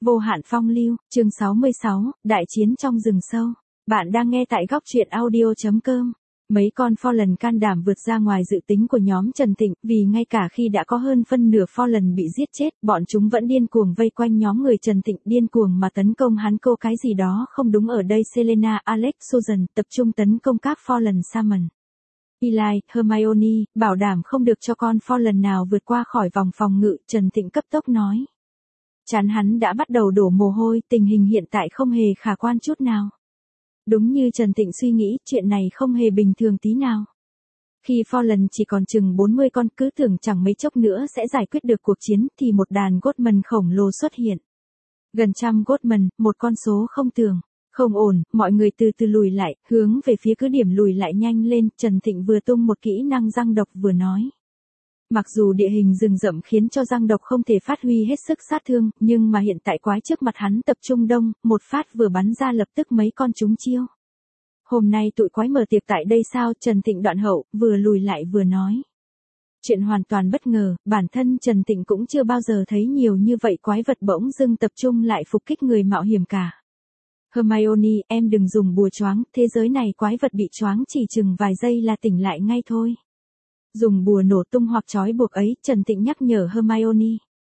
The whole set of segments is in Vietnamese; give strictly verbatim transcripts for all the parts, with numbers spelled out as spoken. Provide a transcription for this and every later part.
Vô hạn phong lưu, chương sáu mươi sáu, đại chiến trong rừng sâu. Bạn đang nghe tại góc truyện audio chấm com. Mấy con Fallen can đảm vượt ra ngoài dự tính của nhóm Trần Tịnh, vì ngay cả khi đã có hơn phân nửa Fallen bị giết chết, bọn chúng vẫn điên cuồng vây quanh nhóm người Trần Tịnh, điên cuồng mà tấn công hắn. Cô cái gì đó không đúng ở đây. Selena, Alex, Susan tập trung tấn công các Fallen Salmon. Eli, Hermione, bảo đảm không được cho con Fallen nào vượt qua khỏi vòng phòng ngự. Trần Tịnh cấp tốc nói. Chán hắn đã bắt đầu đổ mồ hôi, tình hình hiện tại không hề khả quan chút nào. Đúng như Trần Tịnh suy nghĩ, chuyện này không hề bình thường tí nào. Khi Fallen chỉ còn chừng bốn mươi con, cứ tưởng chẳng mấy chốc nữa sẽ giải quyết được cuộc chiến, thì một đàn Goatman khổng lồ xuất hiện. Gần trăm Goatman, một con số không tưởng. Không ổn, mọi người từ từ lùi lại, hướng về phía cứ điểm lùi lại nhanh lên. Trần Tịnh vừa tung một kỹ năng răng độc vừa nói. Mặc dù địa hình rừng rậm khiến cho răng độc không thể phát huy hết sức sát thương, nhưng mà hiện tại quái trước mặt hắn tập trung đông, một phát vừa bắn ra lập tức mấy con chúng chiêu. Hôm nay tụi quái mở tiệc tại đây sao? Trần Tịnh đoạn hậu, vừa lùi lại vừa nói. Chuyện hoàn toàn bất ngờ, bản thân Trần Tịnh cũng chưa bao giờ thấy nhiều như vậy quái vật bỗng dưng tập trung lại phục kích người mạo hiểm cả. Hermione, em đừng dùng bùa choáng, thế giới này quái vật bị choáng chỉ chừng vài giây là tỉnh lại ngay thôi. Dùng bùa nổ tung hoặc trói buộc ấy, Trần Tịnh nhắc nhở Hermione.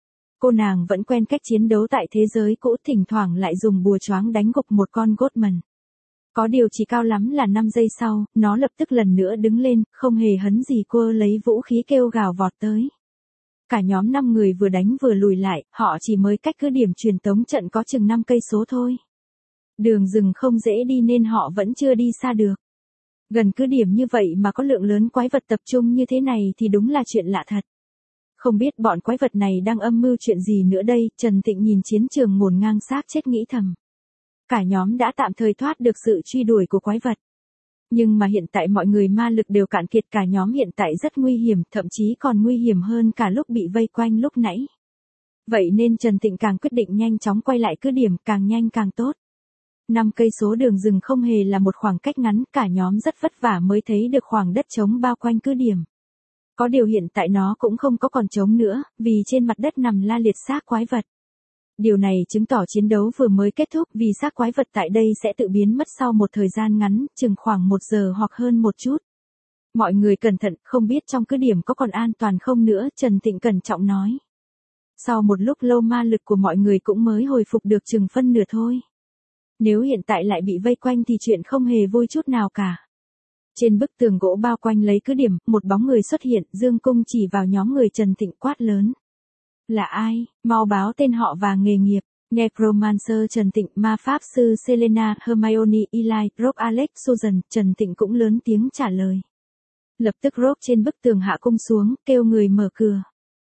Cô nàng vẫn quen cách chiến đấu tại thế giới cũ, thỉnh thoảng lại dùng bùa choáng đánh gục một con Goatman. Có điều chỉ cao lắm là năm giây sau, nó lập tức lần nữa đứng lên, không hề hấn gì, cô lấy vũ khí kêu gào vọt tới. Cả nhóm năm người vừa đánh vừa lùi lại, họ chỉ mới cách cứ điểm truyền tống trận có chừng năm cây số thôi. Đường rừng không dễ đi nên họ vẫn chưa đi xa được. Gần cứ điểm như vậy mà có lượng lớn quái vật tập trung như thế này thì đúng là chuyện lạ thật. Không biết bọn quái vật này đang âm mưu chuyện gì nữa đây. Trần Tịnh nhìn chiến trường ngổn ngang xác chết nghĩ thầm. Cả nhóm đã tạm thời thoát được sự truy đuổi của quái vật. Nhưng mà hiện tại mọi người ma lực đều cạn kiệt, cả nhóm hiện tại rất nguy hiểm, thậm chí còn nguy hiểm hơn cả lúc bị vây quanh lúc nãy. Vậy nên Trần Tịnh càng quyết định nhanh chóng quay lại cứ điểm, càng nhanh càng tốt. Năm cây số đường rừng không hề là một khoảng cách ngắn, cả nhóm rất vất vả mới thấy được khoảng đất trống bao quanh cứ điểm. Có điều hiện tại nó cũng không có còn trống nữa, vì trên mặt đất nằm la liệt xác quái vật. Điều này chứng tỏ chiến đấu vừa mới kết thúc, vì xác quái vật tại đây sẽ tự biến mất sau một thời gian ngắn, chừng khoảng một giờ hoặc hơn một chút. Mọi người cẩn thận, không biết trong cứ điểm có còn an toàn không nữa, Trần Tịnh cẩn trọng nói. Sau một lúc lâu ma lực của mọi người cũng mới hồi phục được chừng phân nửa thôi. Nếu hiện tại lại bị vây quanh thì chuyện không hề vui chút nào cả. Trên bức tường gỗ bao quanh lấy cứ điểm, một bóng người xuất hiện, dương cung chỉ vào nhóm người Trần Tịnh quát lớn. Là ai? Mau báo tên họ và nghề nghiệp. Necromancer Trần Tịnh, ma pháp sư Selena, Hermione, Eli, Rogue, Alex, Susan. Trần Tịnh cũng lớn tiếng trả lời. Lập tức Rogue trên bức tường hạ cung xuống, kêu người mở cửa.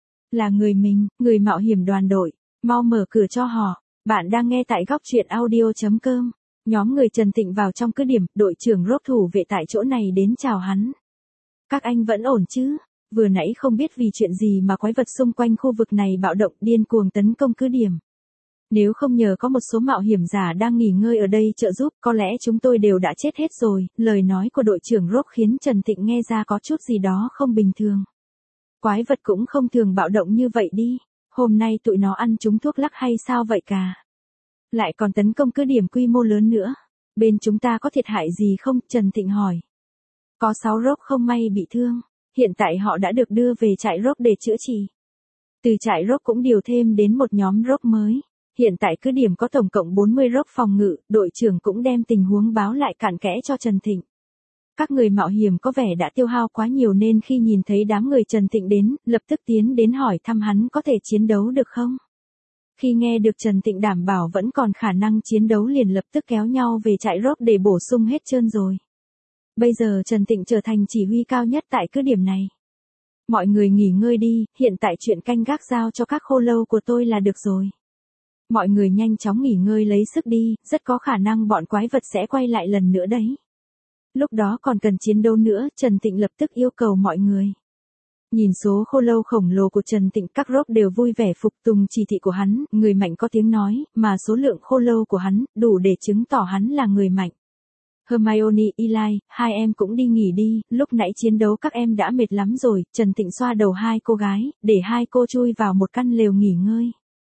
Là người mình, người mạo hiểm đoàn đội, mau mở cửa cho họ. Bạn đang nghe tại góc truyện audio chấm com. Nhóm người Trần Tịnh vào trong cứ điểm, đội trưởng Rogue thủ vệ tại chỗ này đến chào hắn. Các anh vẫn ổn chứ? Vừa nãy không biết vì chuyện gì mà quái vật xung quanh khu vực này bạo động điên cuồng tấn công cứ điểm. Nếu không nhờ có một số mạo hiểm giả đang nghỉ ngơi ở đây trợ giúp, có lẽ chúng tôi đều đã chết hết rồi. Lời nói của đội trưởng Rogue khiến Trần Tịnh nghe ra có chút gì đó không bình thường. Quái vật cũng không thường bạo động như vậy đi. Hôm nay tụi nó ăn trúng thuốc lắc hay sao vậy cả? Lại còn tấn công cứ điểm quy mô lớn nữa. Bên chúng ta có thiệt hại gì không? Trần Tịnh hỏi. Có sáu Rogue không may bị thương. Hiện tại họ đã được đưa về trại Rogue để chữa trị. Từ trại Rogue cũng điều thêm đến một nhóm Rogue mới. Hiện tại cứ điểm có tổng cộng bốn mươi Rogue phòng ngự, đội trưởng cũng đem tình huống báo lại cặn kẽ cho Trần Tịnh. Các người mạo hiểm có vẻ đã tiêu hao quá nhiều nên khi nhìn thấy đám người Trần Tịnh đến, lập tức tiến đến hỏi thăm hắn có thể chiến đấu được không. Khi nghe được Trần Tịnh đảm bảo vẫn còn khả năng chiến đấu liền lập tức kéo nhau về trại Rogue để bổ sung hết trơn rồi. Bây giờ Trần Tịnh trở thành chỉ huy cao nhất tại cứ điểm này. Mọi người nghỉ ngơi đi, hiện tại chuyện canh gác giao cho các khô lâu của tôi là được rồi. Mọi người nhanh chóng nghỉ ngơi lấy sức đi, rất có khả năng bọn quái vật sẽ quay lại lần nữa đấy. Lúc đó còn cần chiến đấu nữa, Trần Tịnh lập tức yêu cầu mọi người. Nhìn số khô lâu khổng lồ của Trần Tịnh, các Rogue đều vui vẻ phục tùng chỉ thị của hắn, người mạnh có tiếng nói, mà số lượng khô lâu của hắn, đủ để chứng tỏ hắn là người mạnh. Hermione, Eli, hai em cũng đi nghỉ đi, lúc nãy chiến đấu các em đã mệt lắm rồi. Trần Tịnh xoa đầu hai cô gái, để hai cô chui vào một căn lều nghỉ ngơi.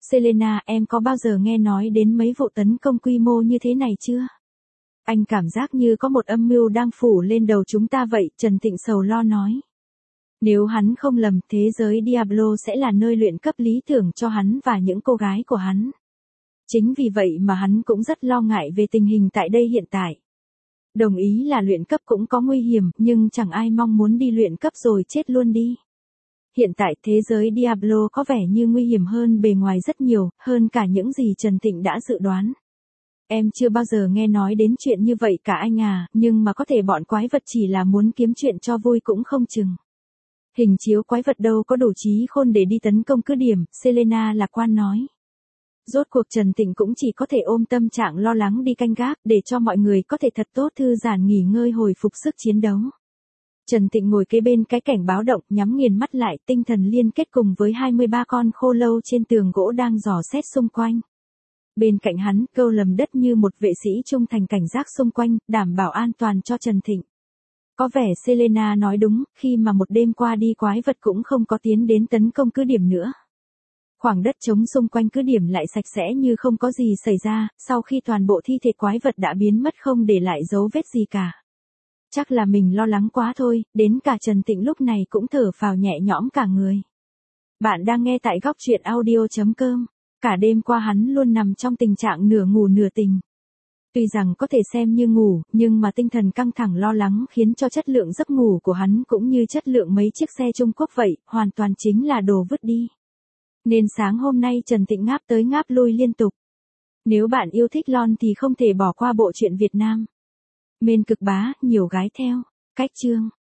Selena, em có bao giờ nghe nói đến mấy vụ tấn công quy mô như thế này chưa? Anh cảm giác như có một âm mưu đang phủ lên đầu chúng ta vậy, Trần Tịnh sầu lo nói. Nếu hắn không lầm, thế giới Diablo sẽ là nơi luyện cấp lý tưởng cho hắn và những cô gái của hắn. Chính vì vậy mà hắn cũng rất lo ngại về tình hình tại đây hiện tại. Đồng ý là luyện cấp cũng có nguy hiểm, nhưng chẳng ai mong muốn đi luyện cấp rồi chết luôn đi. Hiện tại thế giới Diablo có vẻ như nguy hiểm hơn bề ngoài rất nhiều, hơn cả những gì Trần Tịnh đã dự đoán. Em chưa bao giờ nghe nói đến chuyện như vậy cả anh à, nhưng mà có thể bọn quái vật chỉ là muốn kiếm chuyện cho vui cũng không chừng. Hình chiếu quái vật đâu có đủ trí khôn để đi tấn công cứ điểm, Selena lạc quan nói. Rốt cuộc Trần Tịnh cũng chỉ có thể ôm tâm trạng lo lắng đi canh gác để cho mọi người có thể thật tốt thư giãn nghỉ ngơi hồi phục sức chiến đấu. Trần Tịnh ngồi kế bên cái cảnh báo động, nhắm nghiền mắt lại, tinh thần liên kết cùng với hai mươi ba con khô lâu trên tường gỗ đang dò xét xung quanh. Bên cạnh hắn, Câu Lầm Đất như một vệ sĩ trung thành cảnh giác xung quanh, đảm bảo an toàn cho Trần Tịnh. Có vẻ Selena nói đúng, khi mà một đêm qua đi quái vật cũng không có tiến đến tấn công cứ điểm nữa. Khoảng đất trống xung quanh cứ điểm lại sạch sẽ như không có gì xảy ra, sau khi toàn bộ thi thể quái vật đã biến mất không để lại dấu vết gì cả. Chắc là mình lo lắng quá thôi, đến cả Trần Tịnh lúc này cũng thở phào nhẹ nhõm cả người. Bạn đang nghe tại góc truyện audio chấm com. Cả đêm qua hắn luôn nằm trong tình trạng nửa ngủ nửa tỉnh. Tuy rằng có thể xem như ngủ, nhưng mà tinh thần căng thẳng lo lắng khiến cho chất lượng giấc ngủ của hắn cũng như chất lượng mấy chiếc xe Trung Quốc vậy, hoàn toàn chính là đồ vứt đi. Nên sáng hôm nay Trần Tịnh ngáp tới ngáp lui liên tục. Nếu bạn yêu thích lon thì không thể bỏ qua bộ truyện Việt Nam. Mên cực bá, nhiều gái theo. Cách chương.